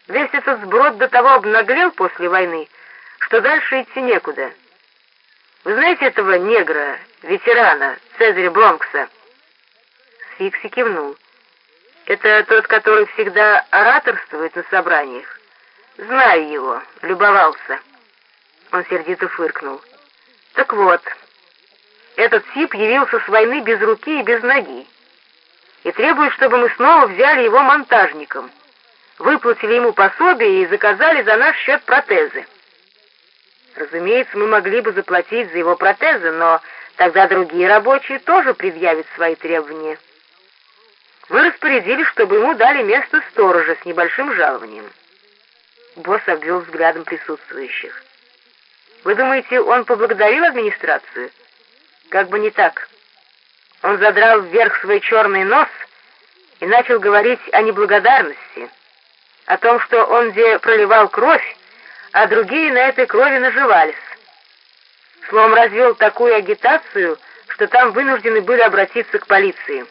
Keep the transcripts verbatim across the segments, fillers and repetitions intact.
Весь этот сброд до того обнаглел после войны, что дальше идти некуда. Вы знаете этого негра, ветерана, Цезаря Бронкса?» Сфикси кивнул. «Это тот, который всегда ораторствует на собраниях?» «Знаю его, любовался». Он сердито фыркнул. «Так вот, этот тип явился с войны без руки и без ноги и требует, чтобы мы снова взяли его монтажником, выплатили ему пособие и заказали за наш счет протезы. Разумеется, мы могли бы заплатить за его протезы, но тогда другие рабочие тоже предъявят свои требования. Мы распорядились, чтобы ему дали место сторожа с небольшим жалованием». Босс обвел взглядом присутствующих. «Вы думаете, он поблагодарил администрацию? Как бы не так. Он задрал вверх свой черный нос и начал говорить о неблагодарности, о том, что он где проливал кровь, а другие на этой крови наживались. Словом, развел такую агитацию, что там вынуждены были обратиться к полиции.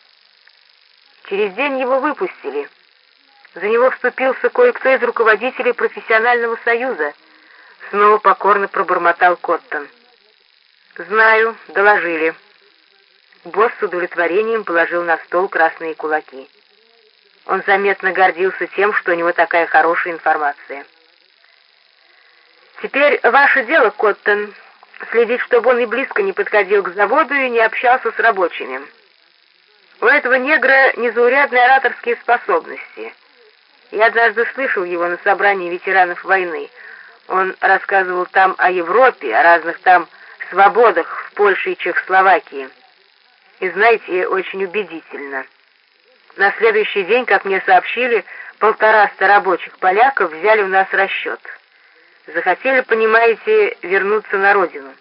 Через день его выпустили. За него вступился кое-кто из руководителей профессионального союза. Снова покорно пробормотал Коттон. «Знаю, доложили». Босс с удовлетворением положил на стол красные кулаки. Он заметно гордился тем, что у него такая хорошая информация. «Теперь ваше дело, Коттон, следить, чтобы он и близко не подходил к заводу и не общался с рабочими. У этого негра незаурядные ораторские способности. Я однажды слышал его на собрании ветеранов войны. Он рассказывал там о Европе, о разных там свободах в Польше и Чехословакии. И, знаете, очень убедительно. На следующий день, как мне сообщили, полтораста рабочих поляков взяли у нас расчет. Захотели, понимаете, вернуться на родину».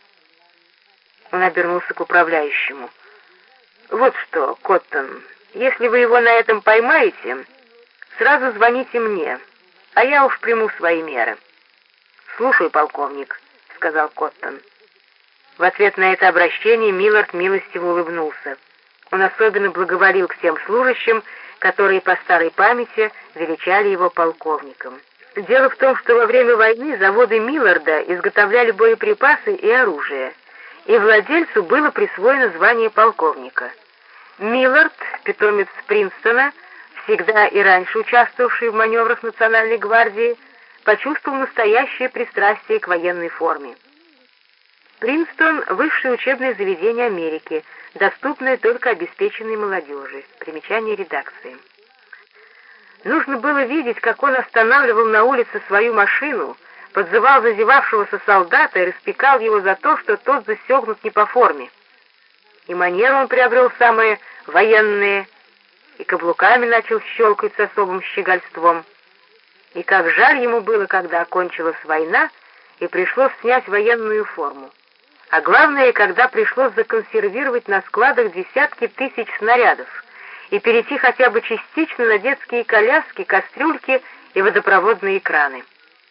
Он обернулся к управляющему. «Вот что, Коттон, если вы его на этом поймаете, сразу звоните мне, а я уж приму свои меры». «Слушаю, полковник», — сказал Коттон. В ответ на это обращение Миллард милостиво улыбнулся. Он особенно благоволил к тем служащим, которые по старой памяти величали его полковником. Дело в том, что во время войны заводы Милларда изготовляли боеприпасы и оружие, и владельцу было присвоено звание полковника. Миллард, питомец Принстона, всегда и раньше участвовавший в маневрах Национальной гвардии, почувствовал настоящее пристрастие к военной форме. Принстон — высшее учебное заведение Америки, доступное только обеспеченной молодежи. Примечание редакции. Нужно было видеть, как он останавливал на улице свою машину, подзывал зазевавшегося солдата и распекал его за то, что тот застегнут не по форме. И манеры он приобрел самые военные, и каблуками начал щелкать с особым щегольством. И как жаль ему было, когда окончилась война, и пришлось снять военную форму. А главное, когда пришлось законсервировать на складах десятки тысяч снарядов и перейти хотя бы частично на детские коляски, кастрюльки и водопроводные краны.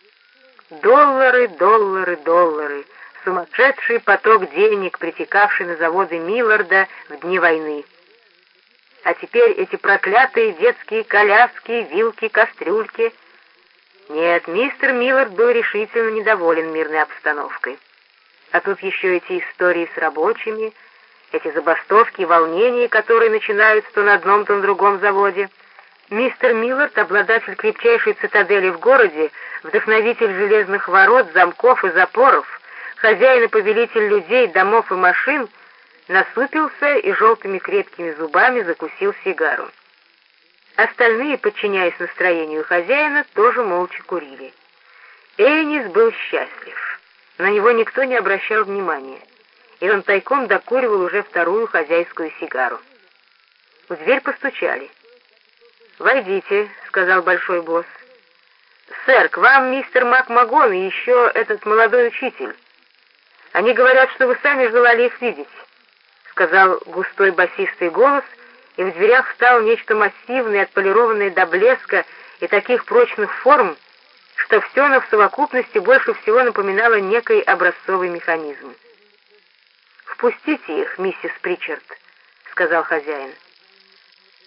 Доллары, доллары, доллары, сумасшедший поток денег, притекавший на заводы Милларда в дни войны. А теперь эти проклятые детские коляски, вилки, кастрюльки. Нет, мистер Миллард был решительно недоволен мирной обстановкой. А тут еще эти истории с рабочими, эти забастовки и волнения, которые начинаются то на одном, то на другом заводе. Мистер Миллард, обладатель крепчайшей цитадели в городе, вдохновитель железных ворот, замков и запоров, хозяин и повелитель людей, домов и машин, насупился и желтыми крепкими зубами закусил сигару. Остальные, подчиняясь настроению хозяина, тоже молча курили. Энис был счастлив. На него никто не обращал внимания, и он тайком докуривал уже вторую хозяйскую сигару. В дверь постучали. «Войдите», — сказал большой босс. «Сэр, к вам мистер МакМагон и еще этот молодой учитель. Они говорят, что вы сами желали их видеть», — сказал густой басистый голос, и в дверях встало нечто массивное, отполированное до блеска и таких прочных форм, что все оно в совокупности больше всего напоминало некий образцовый механизм. «Впустите их, миссис Причард», — сказал хозяин.